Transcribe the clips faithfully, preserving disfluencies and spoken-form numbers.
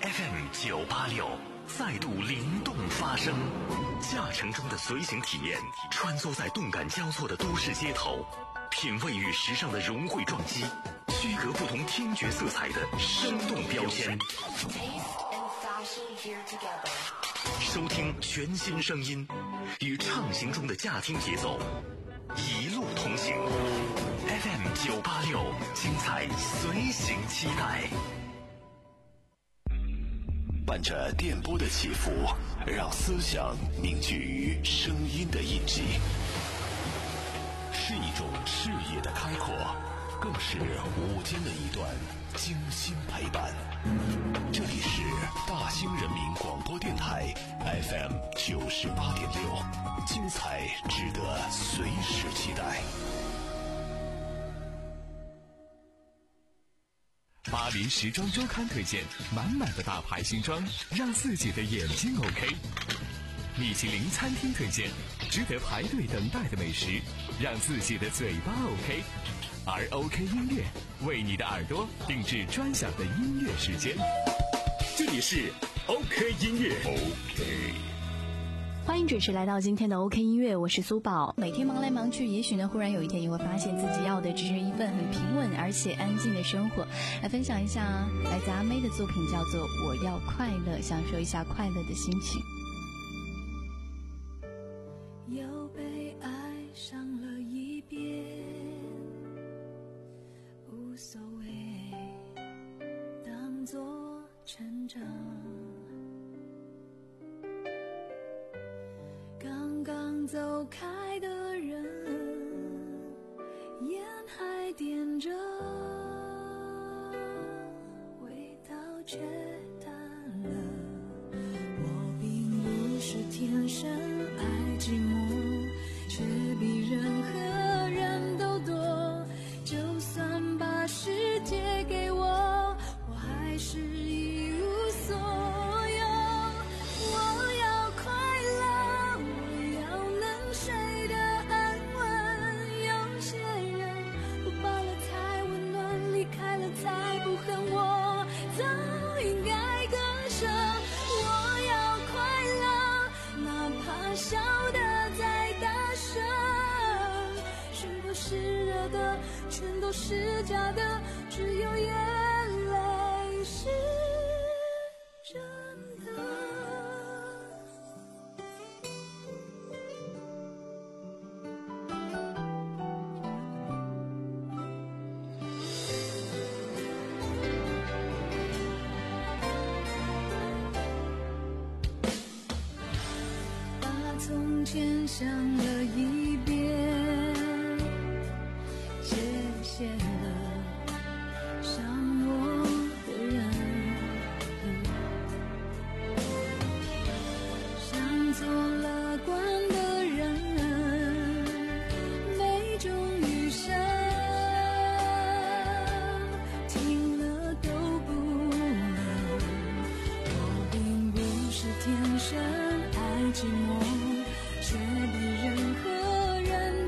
F M 九八六再度灵动发声，驾乘中的随行体验，穿梭在动感交错的都市街头，品味与时尚的融汇撞击，区隔不同听觉色彩的生动标签。收听全新声音，与畅行中的驾听节奏，一路同行。F M 九八六，精彩随行期待。伴着电波的起伏，让思想凝聚于声音的印记，是一种视野的开阔，更是午间的一段精心陪伴。这里是大兴人民广播电台 F M 九十八点六，精彩值得随时期待。 巴黎时装周刊推荐满满的大牌新装，让自己的眼睛 OK。米其林餐厅推荐值得排队等待的美食，让自己的嘴巴 OK。而 OK 音乐为你的耳朵定制专享的音乐时间，这里是 OK 音乐。 OK， 欢迎准时来到今天的 OK 音乐，我是苏宝。每天忙来忙去，也许呢忽然有一天你会发现自己要的只是一份很平稳而且安静的生活。来分享一下来自阿妹的作品，叫做我要快乐，享受一下快乐的心情。 又被爱上了一遍，无所谓，当作成长。刚刚走开的人，烟还点着，味道却淡了。我并不是天生爱寂寞，却比任何人都多。就算把世界给我，我还是一无所有。我要快乐，我要能睡得安稳。有些人不罢了才温暖，离开了才不恨，我早应该割舍。我要快乐，哪怕笑得再大声，全都是热的，全都是假的，只有眼泪是真的。把从前想了一遍，谢谢了伤我的人，像做了惯的人，没种余生，听了都不能。我并不是天生爱寂寞，却比任何人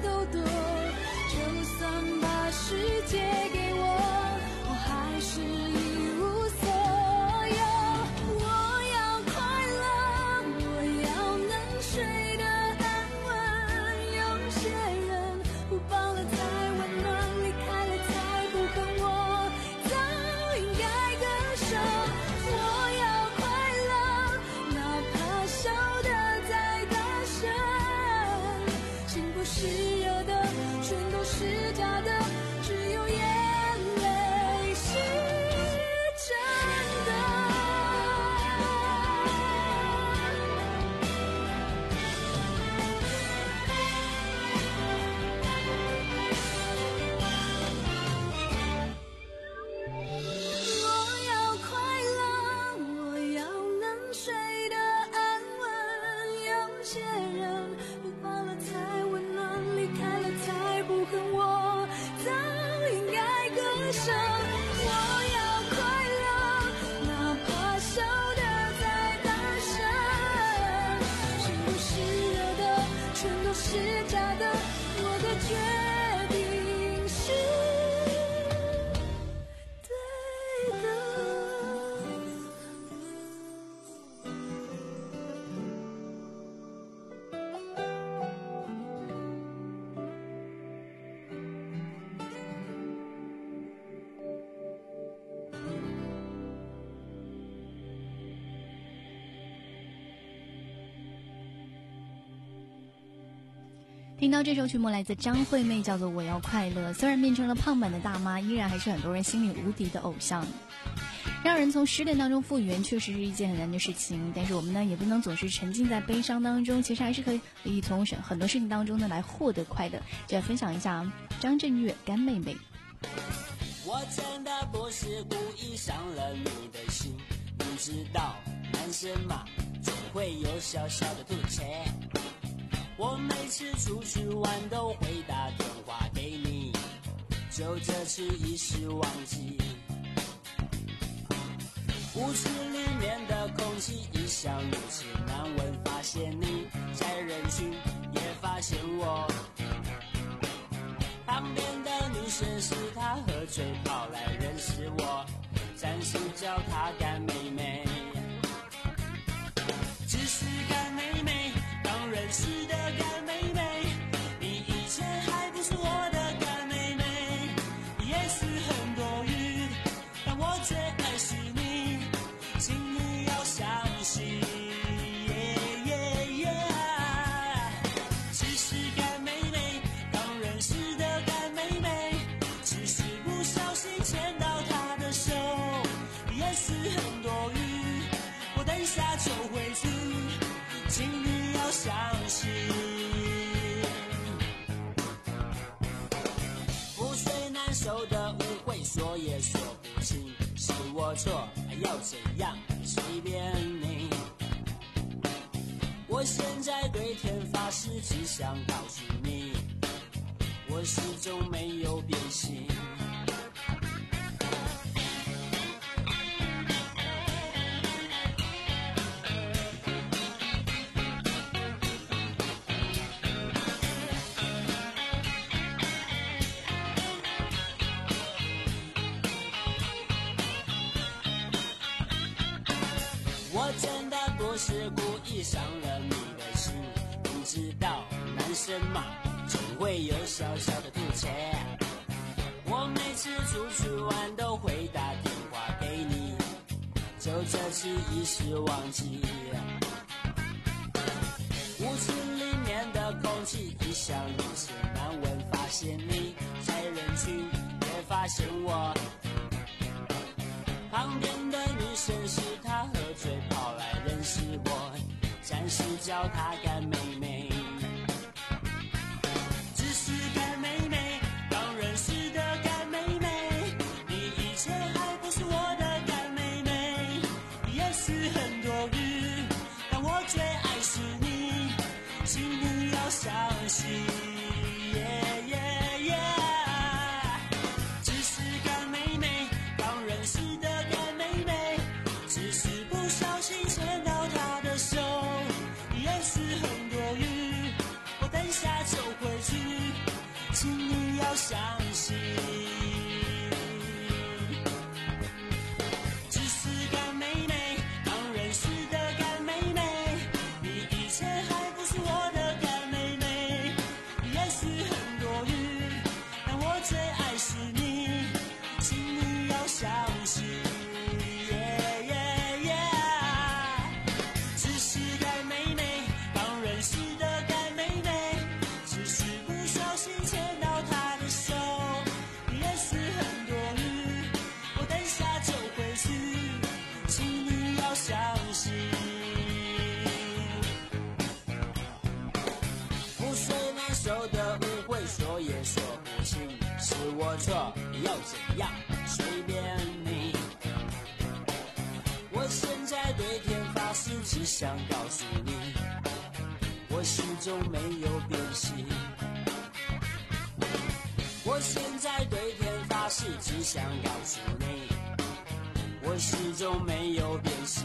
听到这首曲目来自张惠妹，叫做《我要快乐》。虽然变成了胖版的大妈，依然还是很多人心里无敌的偶像。让人从失恋当中复原，确实是一件很难的事情。但是我们呢，也不能总是沉浸在悲伤当中，其实还是可以从很多事情当中呢来获得快乐。就来分享一下张震岳《干妹妹》。 我真的不是故意伤了你的心，你知道男生嘛，总会有小小的吐槽。我每次出去玩都会打电话给你，就这次一时忘记。屋子里面的空气一向如此难闻，发现你在人群也发现我。旁边的女生是她喝醉跑来认识我，暂时叫她干妹妹。只是干妹妹，刚认识的干妹妹，你以前还不是我的干妹妹。也许很多余，但我最爱是你，请你要相信。Yeah, yeah, yeah. 只是干妹妹，刚认识的干妹妹，只是不小心牵到她的手。也许很多余，我等一下就回去，请你要相信。覆水难收的误会，说也说不清，是我错，要怎样随便你。我现在对天发誓，只想告诉你，我始终没有变心。我真的不是故意伤了你的心，你知道男生嘛，总会有小小的吐槽。我每次出去玩都会打电话给你，就这次一时忘记。屋子里面的空气一向如此难闻，发现你在人群也发现我。旁边的女生是她喝醉跑来认识我，暂时叫她干妹妹。只是干妹妹，刚认识的干妹妹，你以前还不是我的干妹妹。也许很多余，但我最爱是你，请你要相信。Yeah, yeah, yeah. 只是干妹妹，刚认识的干妹妹，只是不小心牵到她的手。也许很多余，我等下就回去，请你要相信。只是干妹妹，刚认识的干妹妹，你以前还不是我的干妹妹。也许很多余，但我最爱是你，请你要相信。Yeah, yeah, yeah. 只是干妹妹，刚认识的干妹妹，只是不小心牵到她的手。也许很多余，我等下就回去，请你要相信。覆水难收的误会，说也说不清，是我错，要怎样随便你。我现在对天发誓，只想告诉你，我始终没有变心。我现在对天发誓，只想告诉你，我始终没有变心。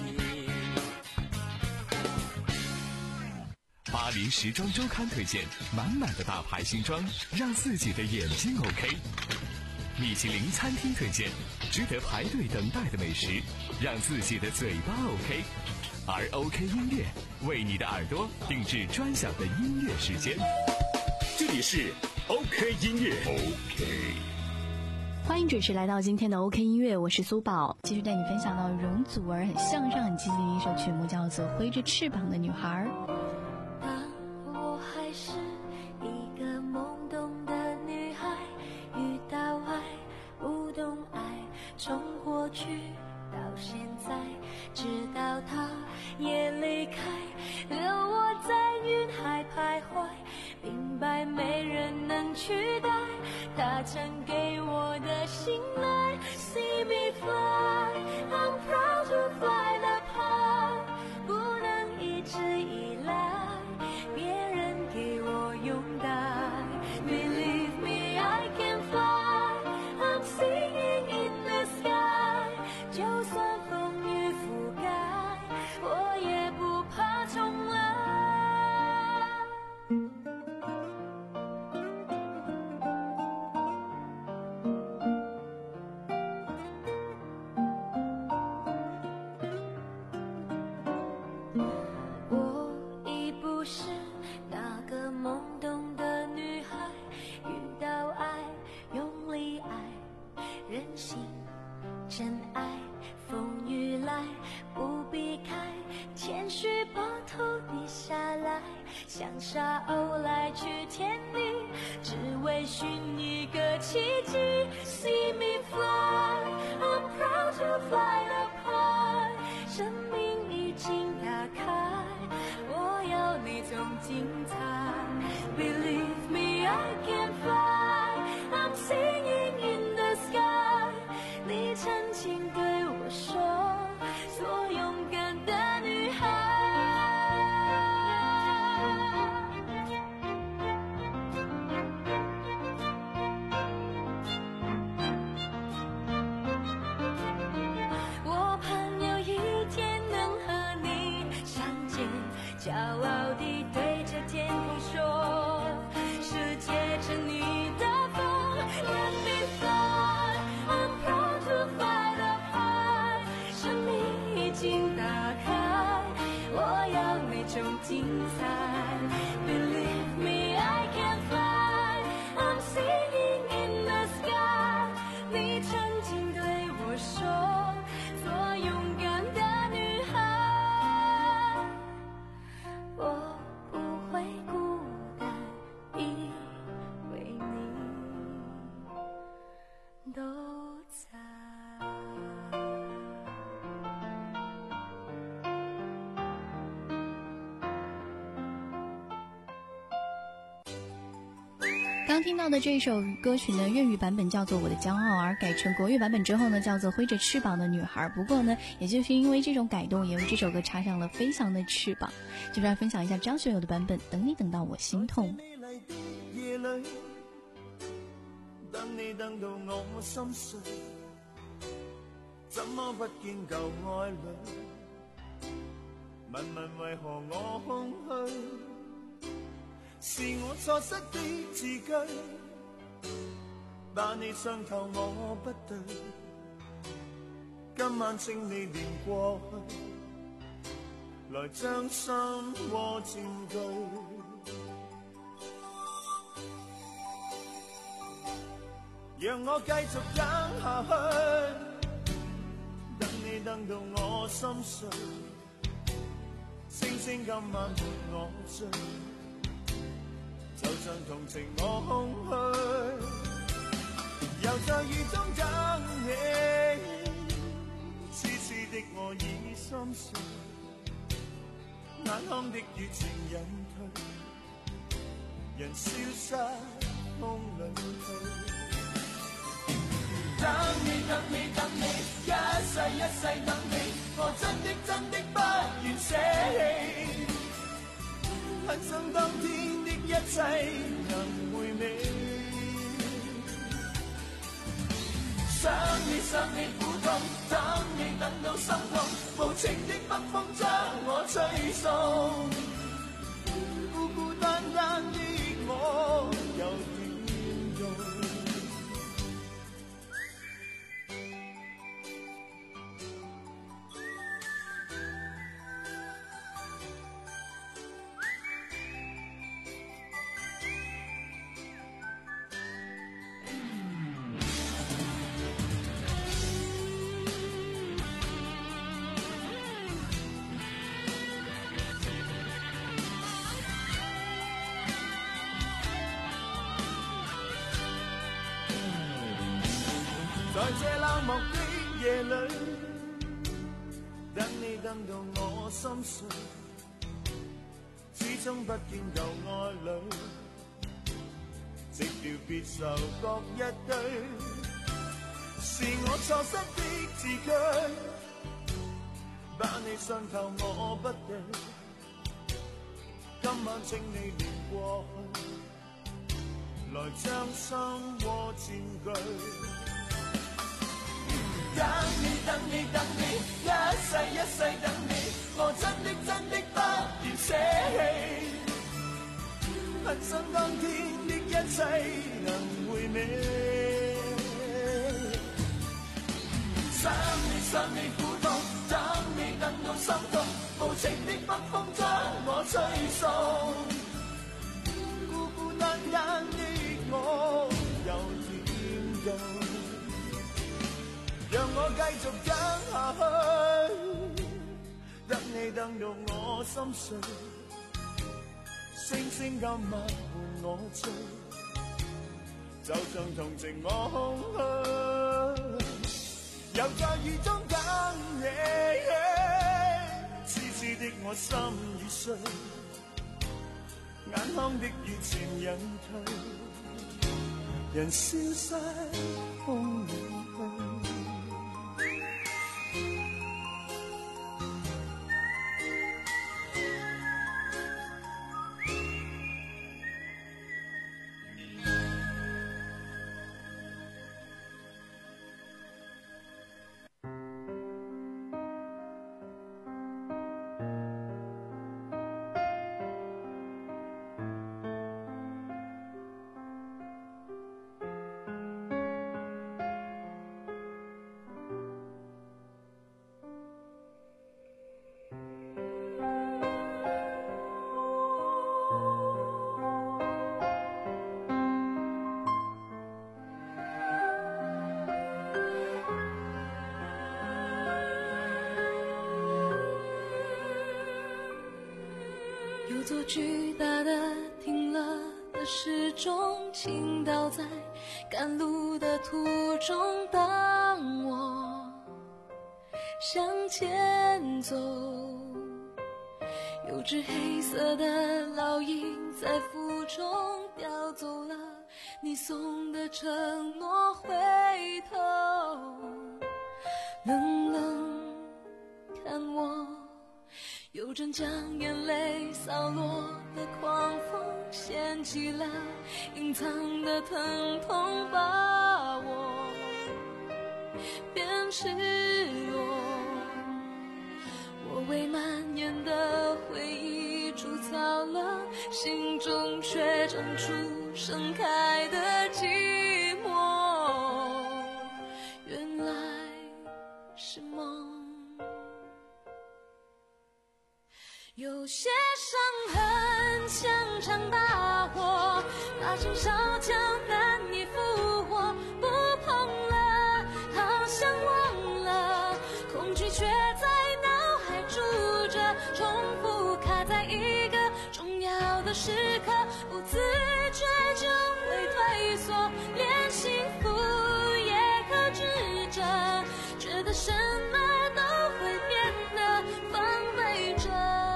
巴黎时装周刊推荐满满的大牌新装，让自己的眼睛 OK。米其林餐厅推荐值得排队等待的美食，让自己的嘴巴 OK。而 OK 音乐为你的耳朵定制专享的音乐时间。 这里是 OK 音乐 OK。 欢迎准时来到今天的 OK 音乐，我是苏宝，继续带你分享到容祖儿很向上很积极的一首曲目，叫做《挥着翅膀的女孩》。 当我还是一现在，直到他也离开，留我在云海徘徊，明白没人能取代他曾给我的信赖。 See me fly, I'm proud to fly the high， 不能一直依赖别人给我拥戴。 Believe me, I can fly, I'm singing in the sky， 就算风雨覆盖，我也不怕重来。我已不是那个懵懂的女孩，遇到爱用力爱，任性真爱，风雨来不避开，谦虚把头低下来，像沙鸥来去天地，只为寻一个奇迹。 See me fly, I'm proud to fly the high， 生命已经打开，我要那种精彩。 Believe me, I can fly, I'm singing in the sky， 你曾经对我说，做勇敢的女孩。我盼有一天能和你相见，骄傲地对着天空说，世界趁你的风。Let me fly, I'm proud to fly the high， 生命已经打开，我要那种精彩。Believe me, I can fly, I'm singing in the sky， 你曾经对我说，做勇敢的女孩，我不会孤单，因为你都在。 刚听到的这首歌曲呢，粤语版本叫做《我的骄傲》，而改成国语版本之后呢，叫做《挥着翅膀的女孩》。不过呢，也就是因为这种改动，也为这首歌插上了飞翔的翅膀。就是来分享一下张学友的版本，《等你等到我心痛》。 等你等到我心碎，怎麼不見舊愛侶？問問為何我空虛？是我錯失的字句，把你傷透我不對。今晚請你念過去，來將心窩佔據。讓我繼續等下去，等你等到我心碎，星星今晚伴我醉，就像同情我空虛，又在雨中等你，痴痴的我已心碎，眼眶的雨情隱退，人消失風裏去。等你等你等你，一世一世等你，我真的真的不願捨棄，很想當天的一切能回味，想你想你苦痛，等你等到心痛，無情的北風將我吹送，孤孤單單的我又點用？在這冷漠的夜裏， 等你等到我心碎，始終不見舊愛侶，寂寥別愁各一堆，是我錯失的字句，把你傷透我不對，今晚請你念過去，來將心窩佔據。等你等你等你，一世一世等你，我真的真的不願捨棄，很想當天的一切能回味，想你想你苦痛，等你等到心痛，無情的北風將我吹送，孤孤單單的我又點做？讓我繼續等下去，等你等到我心碎，星星今晚伴我醉，就像同情我空虛，又在雨中等你，痴痴的我心已碎，眼眶的熱情隱退，人消失風裏去。 有座巨大的停了的时钟，倾倒在赶路的途中。当我向前走，有只黑色的老鹰在腹中叼走了你送的承诺，回头冷冷看我，有阵将眼泪扫落的狂风，掀起了隐藏的疼痛，把我变赤裸。我为蔓延的回忆筑草了，心中却长出盛开的寂寞，原来是梦。有些伤痕像场大火，把心烧焦难以复活，不碰了好像忘了，恐惧却在脑海住着，重复卡在一个重要的时刻，不自觉就会退缩，连幸福也克制着，觉得什么都会变得防备着，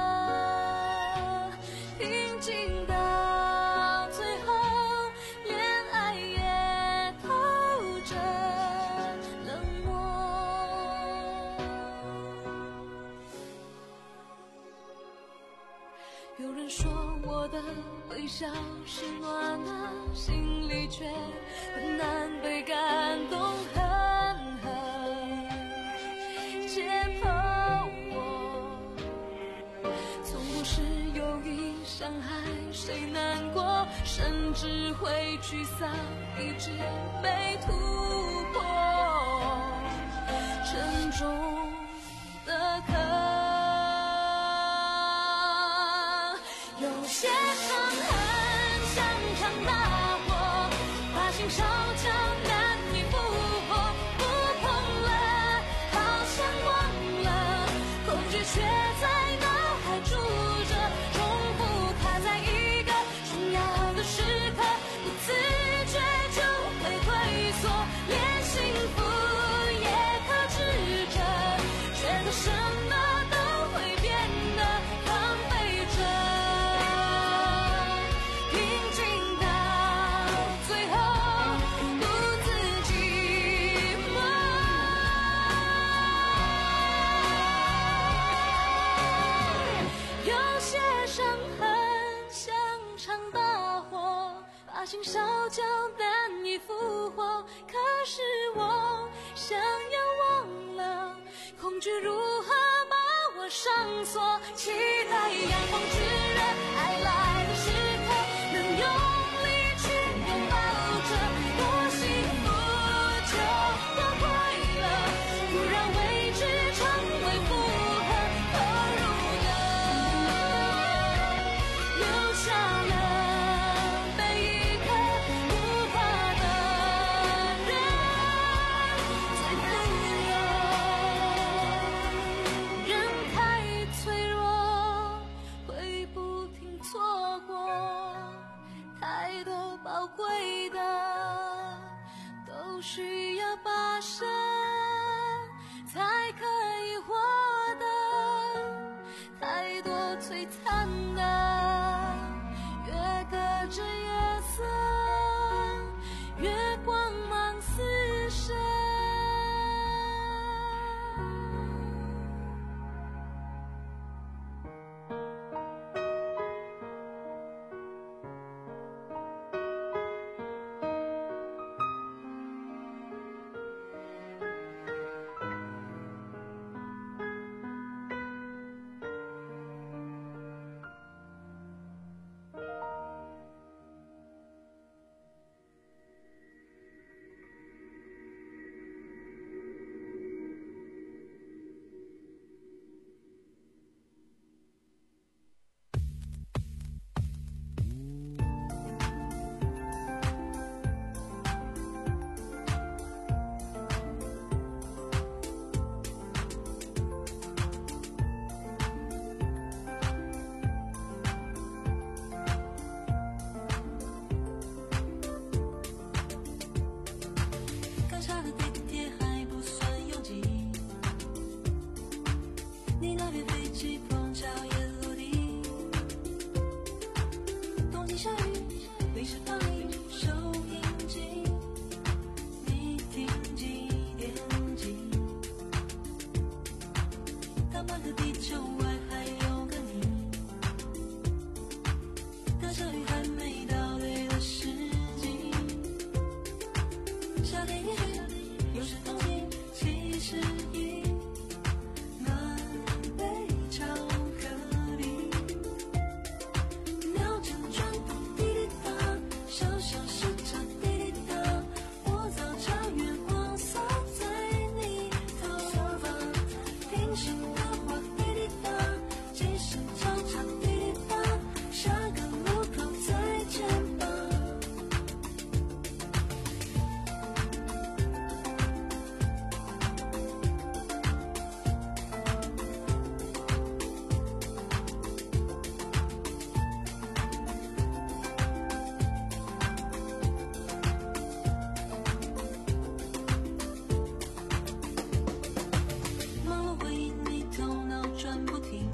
有人说我的微笑是暖的，心里却很难被感动，狠狠解剖我，从不是有意伤害谁难过，甚至会沮丧，一直被突破，沉重的壳。有些伤痕像场大火，把心烧焦难以复活，不碰了好像忘了，恐惧却在脑海住着，重复卡在一个重要的时刻，不自觉就会退缩，连幸福也克制着，觉得什么了上锁，期待阳光炙热，爱来的时刻能用力去拥抱着，多幸福就多快乐，不让未知成为负荷，投入了，留下了每一刻不怕的人，最富有。人太脆弱，会不停错过，太多宝贵的都需要跋涉才可以获得，太多璀璨的越隔着月色，越光芒四射。刚下的地铁还不算拥挤，你那边飞机碰巧也落地。东京下雨，临时放映收音机，你听几点几？当半个地球外还有个你，当小雨还没到对的时机。夏天也许有时冬季其实已暖杯巧克力，秒针转动滴滴答，小小时差滴滴答，我早茶月光洒在你头发，平行的花滴滴答，计时交叉滴滴答，下个路口再见吧。忙碌回忆，你头脑转不停，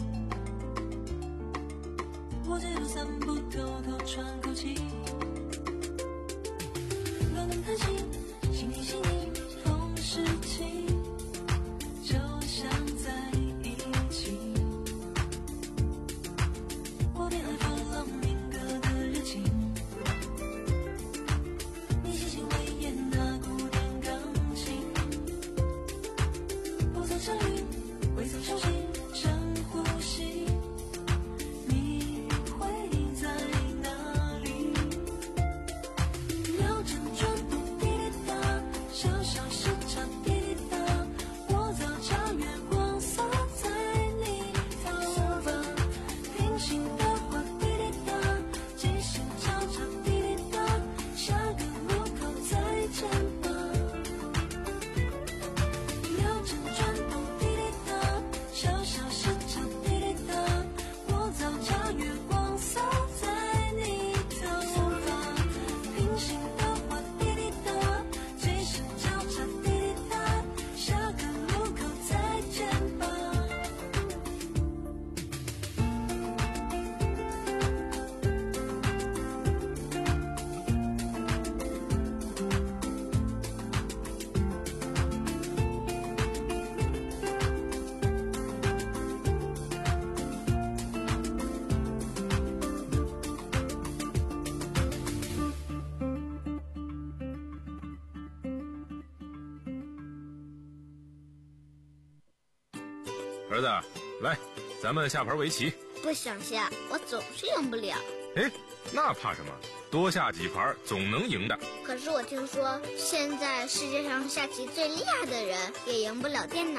我这路散步，偷偷喘口气，乱乱弹琴，心听心里同时起，就像在一起。我偏爱佛朗明哥的热情，你细心维也纳古典钢琴，不曾相遇，未曾熟悉，深呼吸，你会在哪里？秒针转动滴滴答，小小时差滴滴答，我早茶月光洒在你头发，平行的花滴滴答，计时交叉滴滴答，下个路口再见吧。秒针转动滴滴答，小小时差滴滴答，我早茶月光洒在你头发，平行的花滴滴答，计时交叉滴滴答，下个路口再见吧。 儿子， 来，咱们下盘围棋。 不想下，我总是赢不了。 哎，那怕什么？多下几盘总能赢的。 可是我听说，现在世界上下棋最厉害的人也赢不了电脑。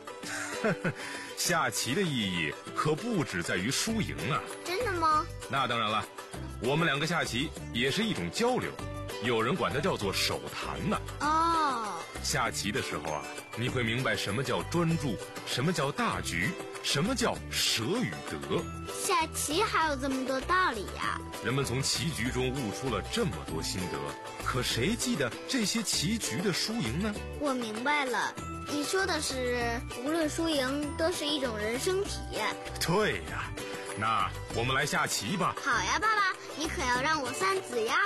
下棋的意义可不只在于输赢啊！ 真的吗？ 那当然了，我们两个下棋也是一种交流，有人管它叫做手谈呢、 啊。哦， 下棋的时候啊，你会明白什么叫专注，什么叫大局，什么叫舍与得。 下棋还有这么多道理呀、啊！ 人们从棋局中悟出了这么多心得，可谁记得这些棋局的输赢呢？ 我明白了，你说的是无论输赢都是一种人生体验。 对呀，那我们来下棋吧。 好呀，爸爸，你可要让我三子呀。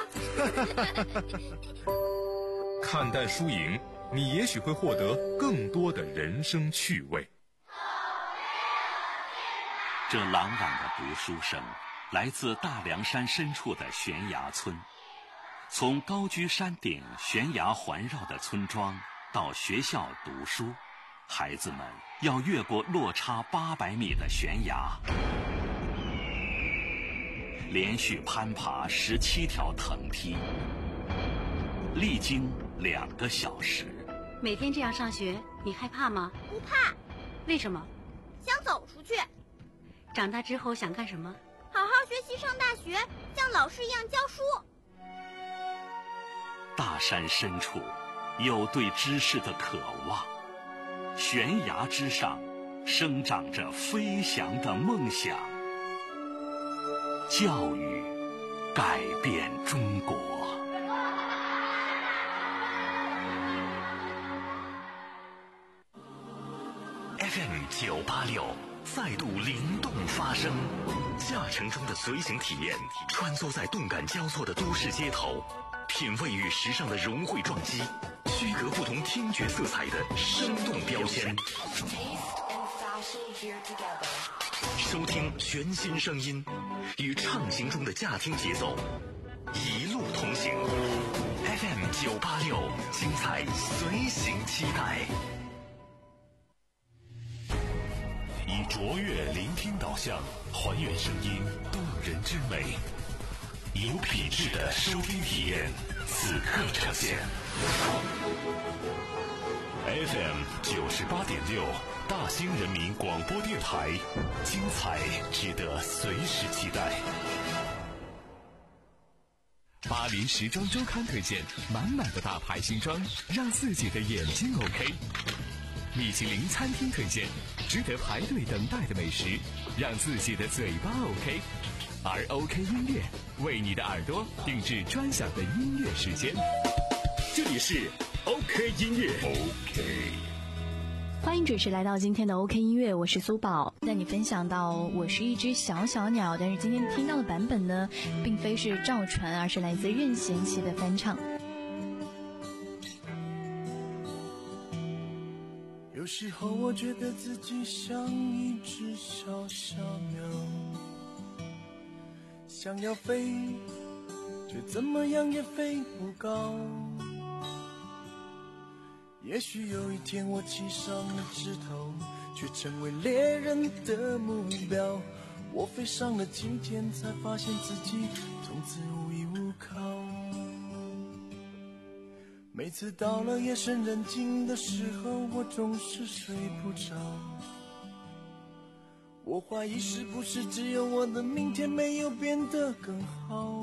看淡输赢，你也许会获得更多的人生趣味。 这朗朗的读书声来自大凉山深处的悬崖村。从高居山顶悬崖环绕的村庄到学校读书，孩子们要越过落差八百米的悬崖，连续攀爬十七条藤梯，历经两个小时。 每天这样上学，你害怕吗？ 不怕。 为什么？ 想走出去。 长大之后想干什么？ 好好学习，上大学，像老师一样教书。 大山深处有对知识的渴望，悬崖之上生长着飞翔的梦想。教育改变中国。F M 九八六再度灵动发声，驾乘中的随行体验，穿梭在动感交错的都市街头，品味与时尚的融汇撞击，区隔不同听觉色彩的生动标签，收听全新声音，与畅行中的驾听节奏，一路同行。F M 九八六，精彩随行期待。以卓越聆听导向，还原声音动人之美，有品质的收听体验，此刻呈现。F M 九十八点六，大兴人民广播电台，精彩值得随时期待。 巴黎时装周刊推荐，满满的大牌新装，让自己的眼睛 OK。米其林餐厅推荐，值得排队等待的美食，让自己的嘴巴 OK。而 OK 音乐为你的耳朵定制专享的音乐时间。 这里是 OK 音乐 OK。 欢迎准时来到今天的 OK 音乐，我是苏宝，带你分享到我是一只小小鸟。但是今天听到的版本呢，并非是赵传，而是来自任贤齐的翻唱。 有时候我觉得自己像一只小小鸟，想要飞，却怎么样也飞不高。也许有一天我栖上了枝头，却成为猎人的目标。我飞上了青天，才发现自己从此无依无靠。每次到了夜深人静的时候，我总是睡不着。我怀疑是不是只有我的明天没有变得更好，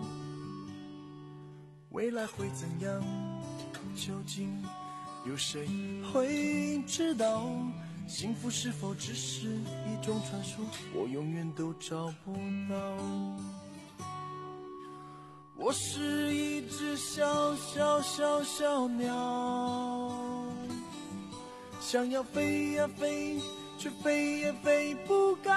未来会怎样，究竟有谁会知道？幸福是否只是一种传说，我永远都找不到。我是一只小小小小鸟，想要飞呀飞，却飞也飞不高。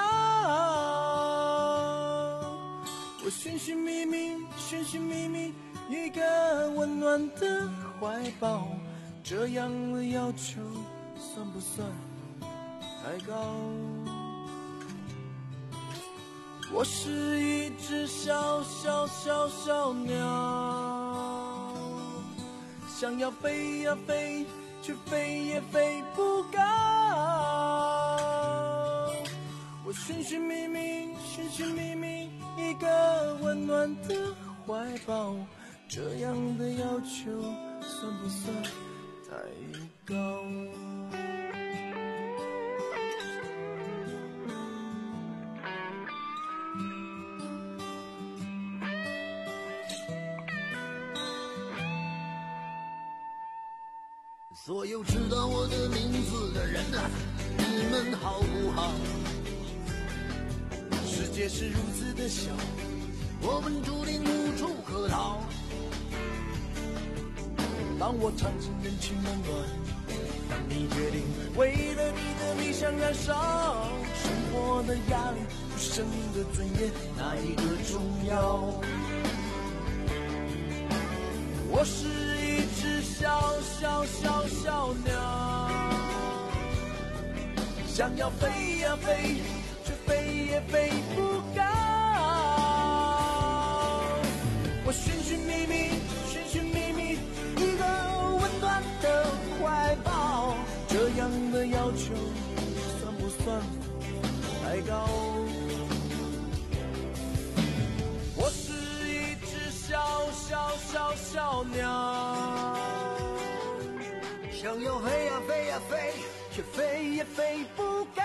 我寻寻觅觅，寻寻觅觅一个温暖的怀抱，这样的要求算不算太高？我是一只小小小小鸟，想要飞呀飞，却飞也飞不高。 寻寻觅觅，寻寻觅觅一个温暖的怀抱，这样的要求算不算太高？ 所有知道我的名字的人啊，你们好不好？ 世界是如此的小， 我们注定无处可逃。 当我尝尽人情冷暖，当你决定为了你的理想燃烧，生活的压力与生命的尊严，哪一个重要？我是一只小小小小鸟，想要飞呀飞，却飞也飞不高。我寻寻觅觅，寻寻觅觅一个温暖的怀抱，这样的要求算不算太高？我是一只小小小小鸟， 想要飞呀飞呀飞， 却飞也飞不高。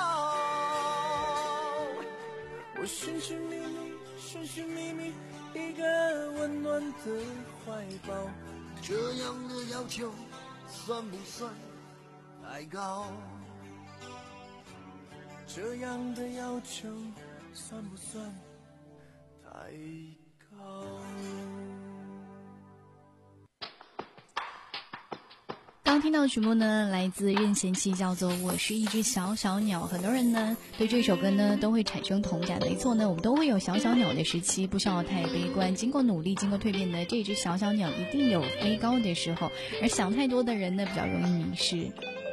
我寻寻觅觅，寻寻觅觅一个温暖的怀抱， 这样的要求算不算太高？ 这样的要求算不算太高？ 刚听到曲目呢，来自任贤齐，叫做《我是一只小小鸟》。很多人呢对这首歌呢都会产生同感。没错呢，我们都会有小小鸟的时期，不需要太悲观。经过努力，经过蜕变的这只小小鸟，一定有飞高的时候。而想太多的人呢，比较容易迷失。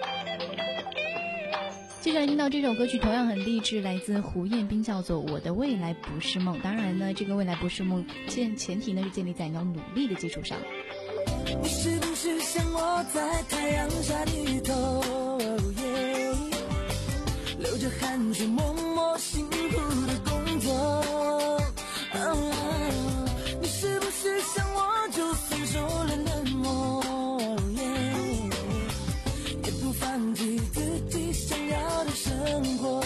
接下来听到这首歌曲同样很励志，来自胡彦斌，叫做《我的未来不是梦》。当然呢，这个未来不是梦，前前提呢是建立在你要努力的基础上。 你是不是像我在太阳下低头、oh yeah、流着汗水默默辛苦的工作、oh、你是不是像我就算受了冷漠、oh yeah、也不放弃自己想要的生活？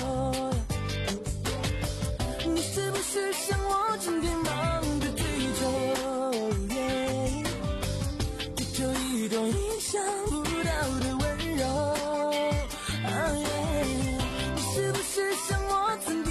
你是不是像我整天忙着追求、yeah、就一种意想不到的温柔、oh yeah、你是不是像我曾经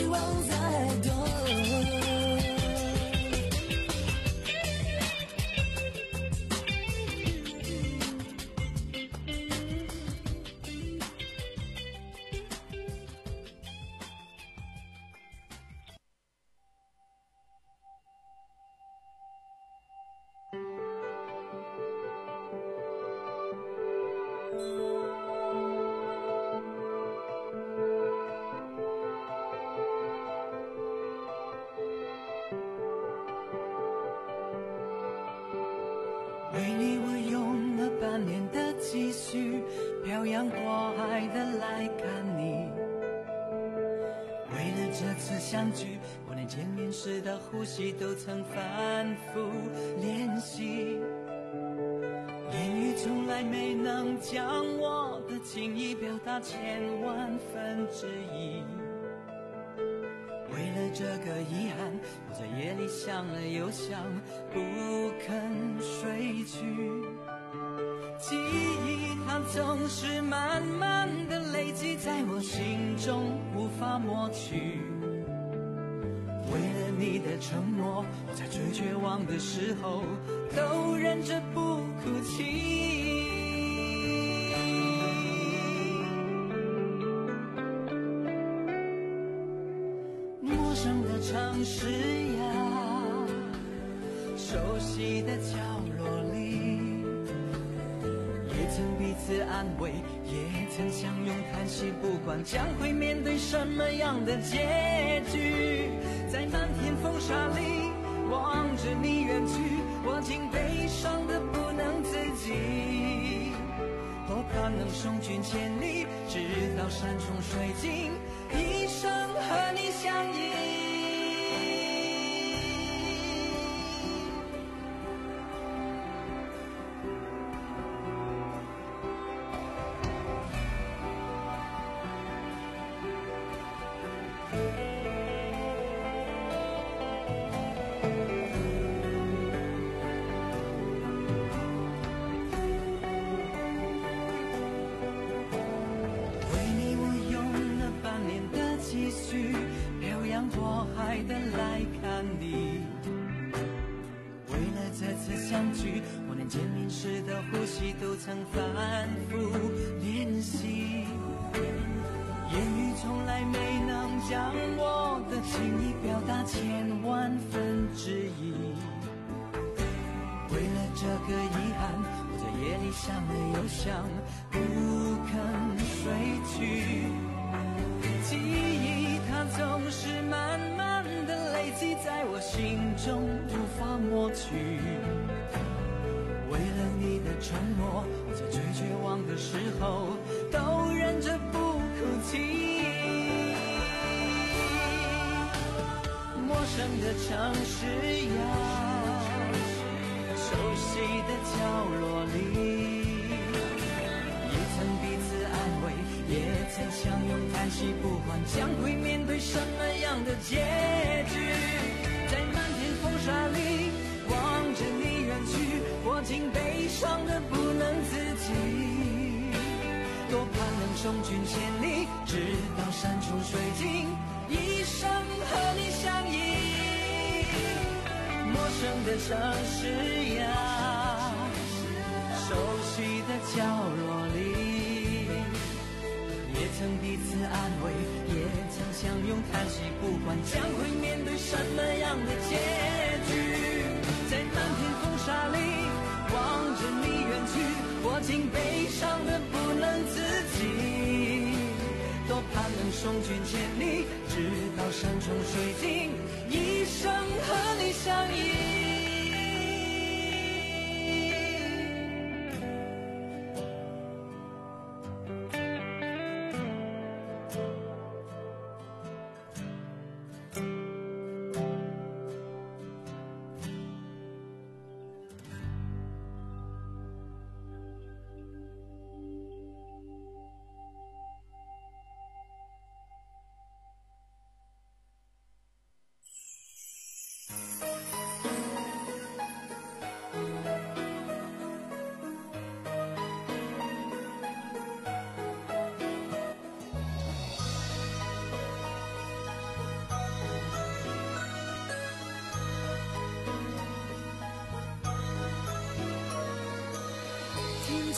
希望再多。为你我用了半年的积蓄，漂洋过海的来看你。为了这次相聚，我连见面时的呼吸都曾反复练习。言语从来没能将我的情意表达千万分之一。为了这个遗憾，我在夜里想了又想，不肯睡去。记忆它总是慢慢的累积在我心中，无法抹去。为了你的承诺，我在最绝望的时候都忍着不哭泣。陌生的城市呀，熟悉的角落里，也曾彼此安慰，也曾相拥叹息，不管将会面对什么样的结局。在漫天风沙里望着你远去，我竟悲伤的不能自己。多盼能送君千里，直到山穷水尽，一生和你相依。漂洋过海的来看你，为了这次相聚，我连见面时的呼吸都曾反复练习。言语从来没能将我的情意表达千万分之一。为了这个遗憾，我在夜里想了又想，不肯睡去。记忆它总是慢慢的累积在我心中，无法抹去。为了你的承诺，我在最绝望的时候都忍着不哭泣。陌生的城市呀，熟悉的角落里，也曾彼此安慰，也曾相拥叹息，不管将会面对什么样的结局。在漫天风沙里望着你远去，我竟悲伤的不能自己。多盼能送君千里，直到山穷水尽，一生和你相依。陌生的城市呀，熟悉的角落里，也曾彼此安慰，也曾相拥叹息，不管将会面对什么样的结局。在漫天风沙里望着你远去，我竟悲伤的不能自己。多盼能送君千里，直到山穷水尽，一生和你相依。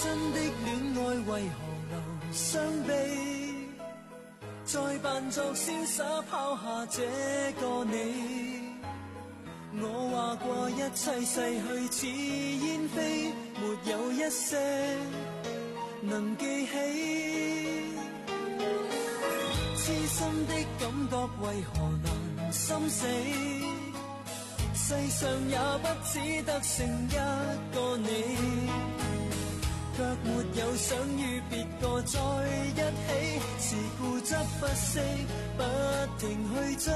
真的戀愛為何能傷悲？再扮作瀟灑拋下這個你。我話過一切逝去似煙飛，沒有一些能記起。痴心的感覺為何難心死？世上也不只得剩一個你，卻沒有想與別個在一起，是固執不息，不停去追。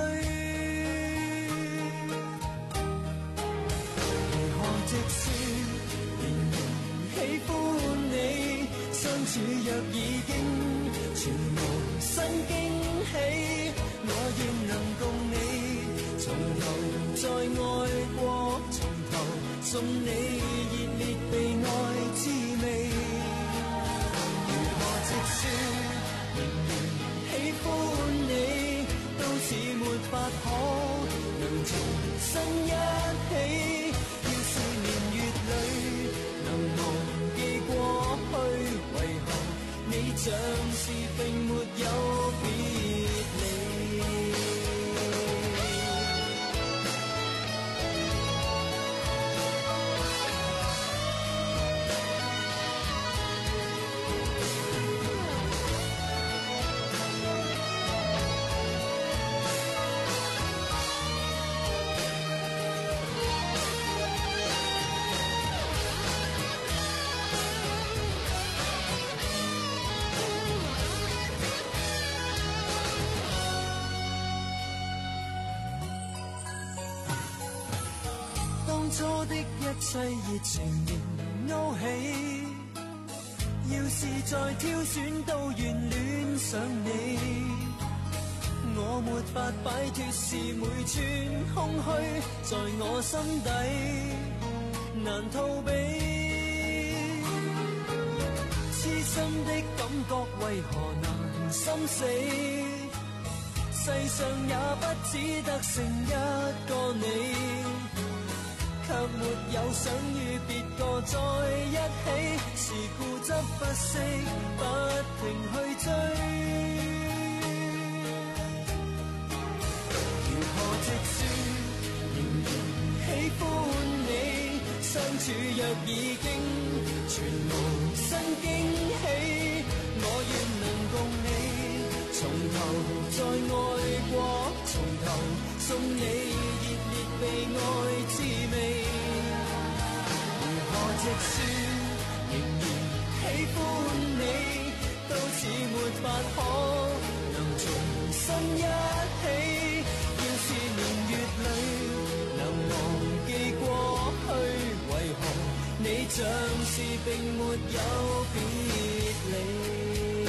如何直說仍然喜歡你，相處若已經全無新驚喜，我願能共你從頭再愛過，從頭送你熱烈被愛滋味。如何直說仍然喜歡你，都似沒法可能重新一起。要是年月裏能忘記過去，為何你像是並沒有別離？初的一切熱情仍勾起，要是再挑選都願戀上你。我沒法擺脫是每寸空虛，在我心底難逃避。痴心的感覺為何難心死？世上也不只得剩一個你，卻沒有想與別個在一起，是固執不息，不停去追。如何直說仍然喜歡你，相處若已經全無新驚喜，我願能共你從頭再愛過，從頭送你熱烈被愛滋味。如何直說仍然喜歡你，都似沒法可能重新一起。要是年月裏能忘記過去，為何你像是並沒有別離？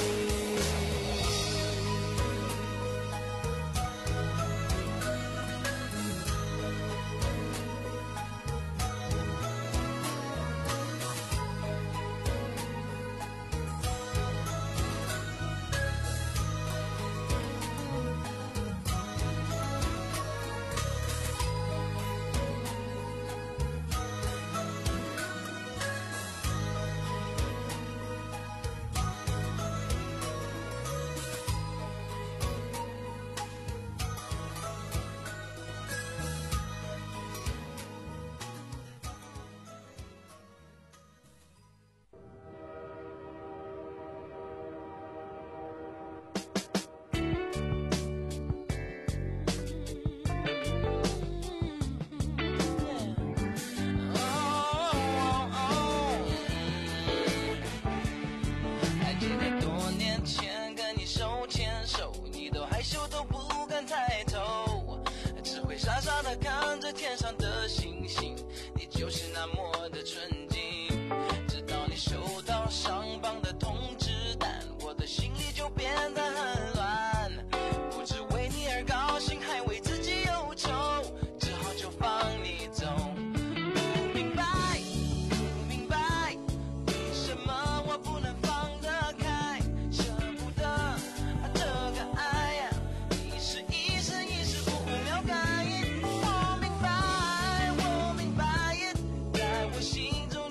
看着天上的星星，你就是那么的纯净。直到你收到上榜的通知单，我的心里就变得很乱。不只为你而高兴，还为自己忧愁，只好就放你走。不明白，不明白，为什么我不能放得开，舍不得这个爱，一时一时一时不了解。心中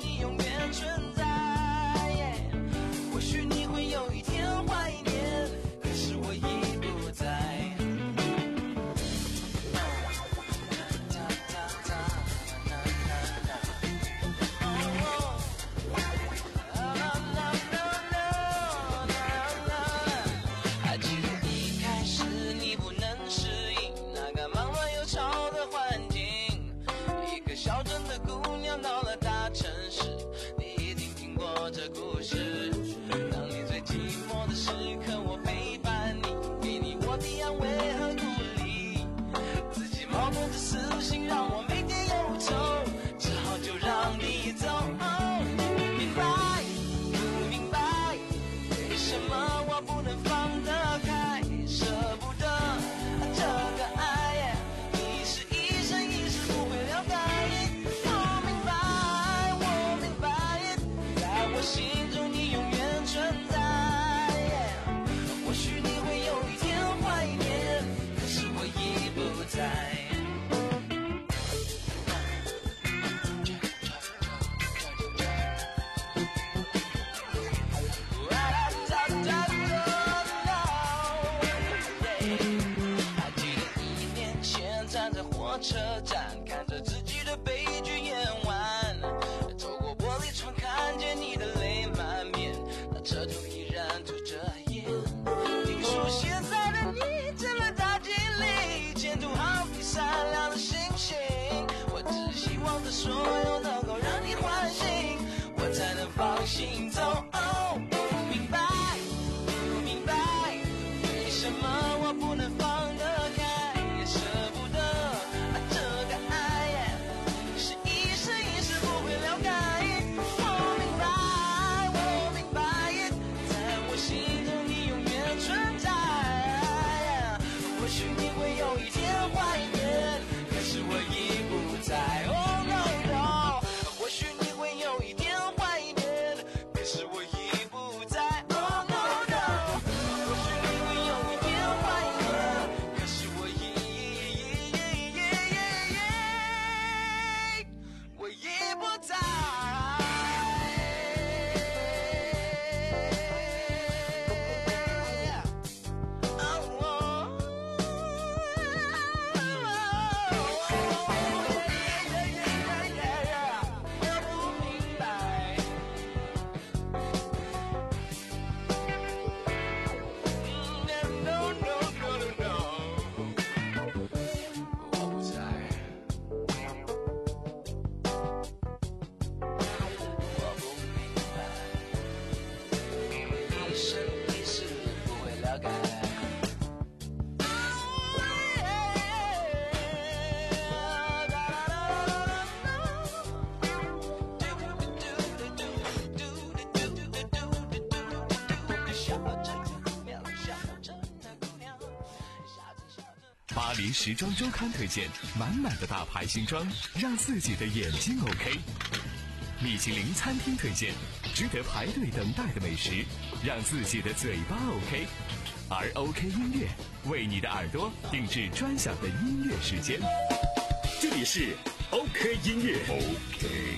像我这样漂亮，像我这样的姑娘。 巴黎时装周刊推荐满满的大牌新装，让自己的眼睛 OK。米其林餐厅推荐值得排队等待的美食，让自己的嘴巴 OK。而 OK 音乐为你的耳朵定制专享的音乐时间。这里是 OK 音乐 OK。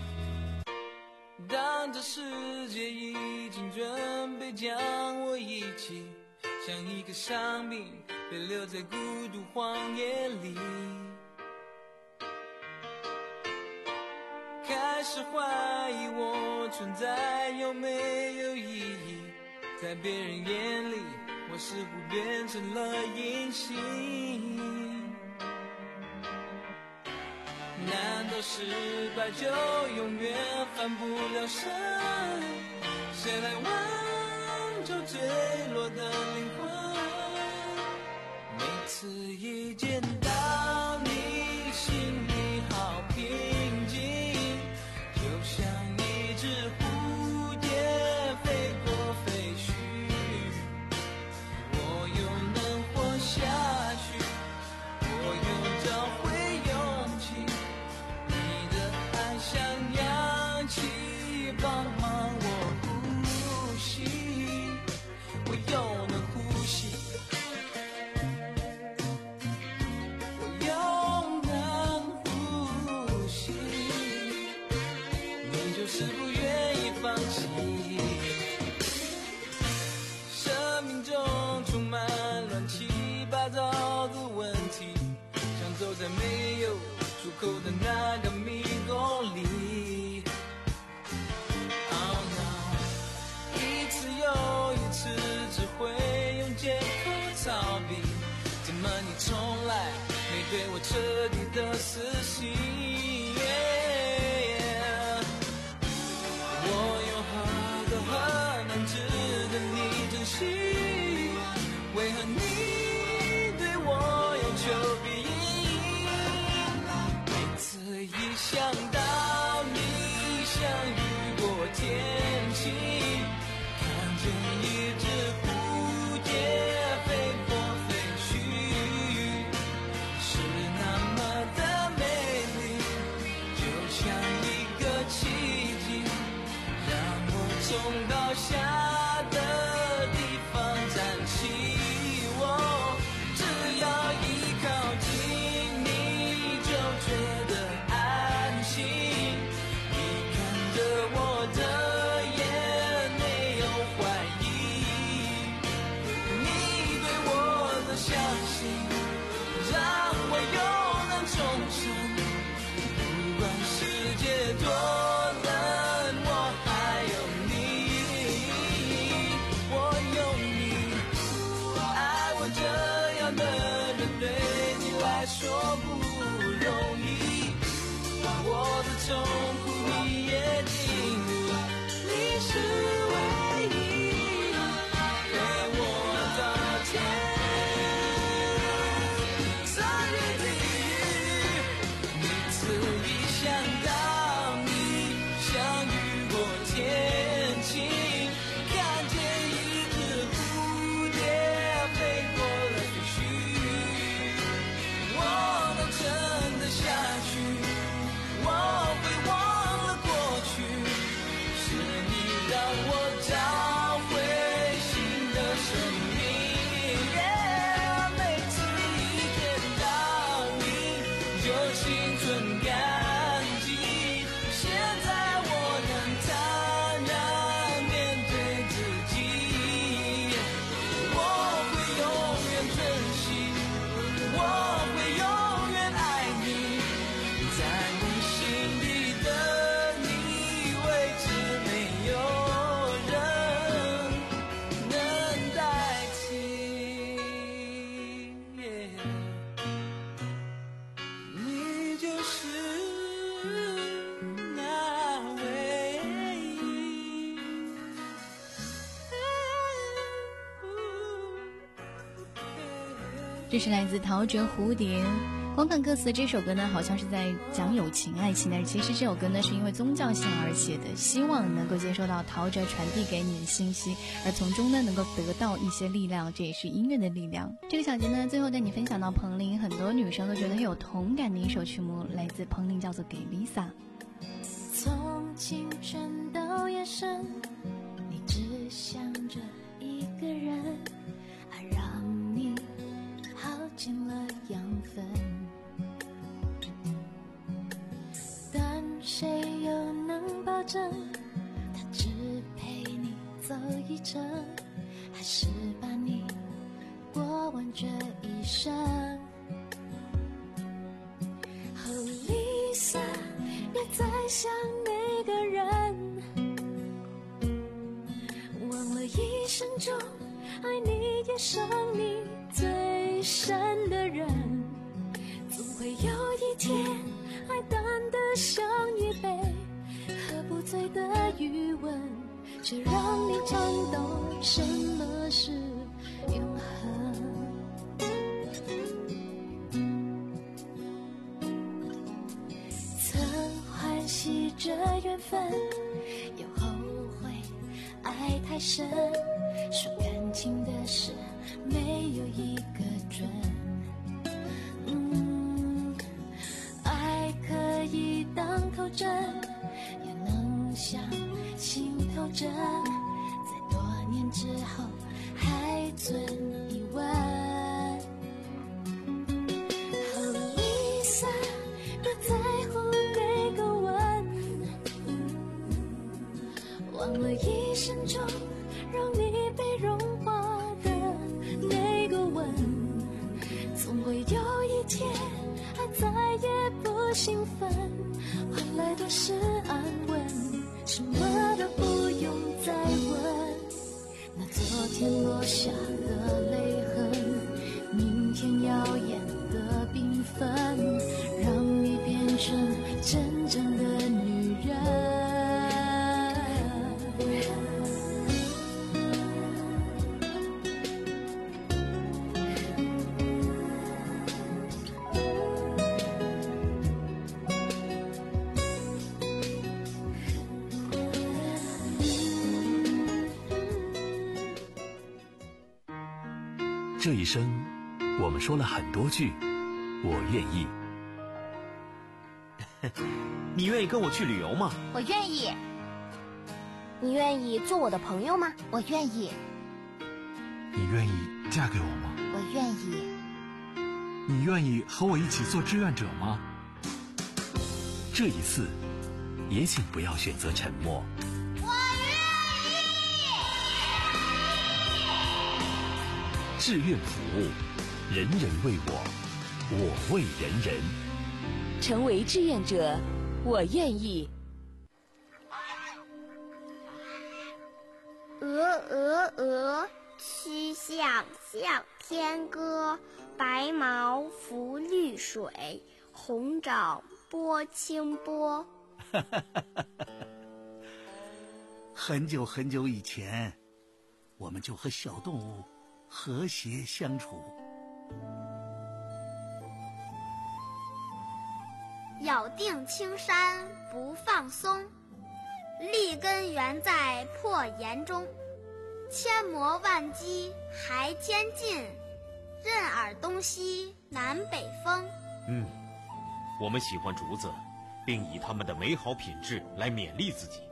当这世界已经准备将我遗弃，像一个伤兵被留在孤独荒野里，开始怀疑我存在有没有意义，在别人眼里我似乎变成了隐形。难道失败就永远翻不了身？谁来挽救坠落的灵魂？每次一见到你，心里好平静，就像一只蝴蝶飞过废墟，我又能活下去，我又找回勇气，你的爱像氧气帮忙我呼吸，我又能呼吸，我又能呼吸，你就是不愿意放弃。生命中充满乱七八糟的问题，像走在没有出口的那个迷宫里。Oh no， 一次又一次只会用借口逃避，怎么你从来没对我彻底的死心？ Yeah， 我有何德何能值得你珍惜？为何你对我要求必应？每次一想到你像雨过天晴，看见一只蝴蝶飞过废墟，是那么的美丽，就像一个奇迹，让我从高下的地方站起。我只要一靠近你就觉得安心，你看着我的眼没有怀疑，你对我的相信让我又能重生，不管世界多冷我还有你，我有你，爱我这样的人对你来说不容易，我的痛苦你也经历，你是唯一陪我到天三月地狱。每次一想到你像雨过天晴，看见一只蝴蝶飞过了废墟，我能撑得下去，我会忘了过去，是你让我找回新的生命。Yeah， 每次一见到你就心存感激，现在我能坦然面对自己，我会永远珍惜，我会永远爱你，在我心里的你位置没有人能代替。Yeah， 你就是那唯一。 这是来自陶喆蝴蝶光看歌词，这首歌呢好像是在讲友情、爱情，但是其实这首歌呢是因为宗教性而写的，希望能够接收到陶喆传递给你的信息，而从中呢能够得到一些力量，这也是音乐的力量。这个小节呢最后带你分享到彭羚，很多女生都觉得很有同感的一首曲目，来自彭羚，叫做《给 Lisa》。 从清晨到夜深，你只想着一个人，爱让你耗尽了养分，但谁又能保证他只陪你走一程，还是把你过完这一生。哦 Lisa， 别再想那个人，忘了一生中爱你也伤你最深的人，总会有一天爱淡得像一杯喝不醉的余温，却让你尝到什么是永恒。曾欢喜这缘分，又后悔爱太深，说感情的事没有一个准。嗯，爱可以当头针，也能像心头针，在多年之后还存疑问。哦 Lisa， 别在乎那个吻，忘了一生中让你被融化的那个吻，总会有一天爱再也不兴奋，换来的是安稳，什么都不用再问。那昨天落下的泪痕，明天耀眼的缤纷，让你变成真正的女人。 这一生，我们说了很多句“我愿意”。 你愿意跟我去旅游吗？ 我愿意。你愿意做我的朋友吗？我愿意。 你愿意嫁给我吗？ 我愿意。 你愿意和我一起做志愿者吗？ 这一次，也请不要选择沉默。志愿服务，人人为我，我为人人。 成为志愿者，我愿意。 鹅鹅鹅，曲项向天歌。白毛浮绿水，红掌拨清波。 很久很久以前，我们就和小动物和谐相处。 咬定青山不放松，立根原在破岩中。千磨万击还坚劲，任尔东西南北风。 嗯，我们喜欢竹子，并以它们的美好品质来勉励自己。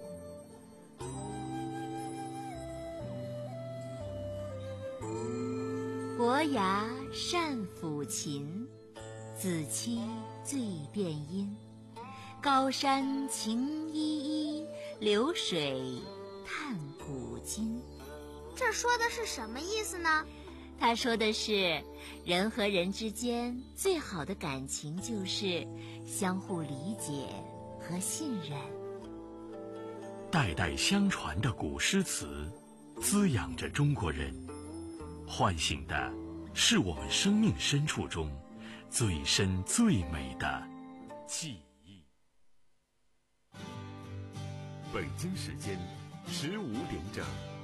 伯牙善抚琴，子期醉殿音。高山晴依依，流水叹古今。 这说的是什么意思呢？ 他说的是，人和人之间最好的感情就是相互理解和信任。 代代相传的古诗词，滋养着中国人，唤醒的是我们生命深处中最深最美的记忆。 北京时间十五点整。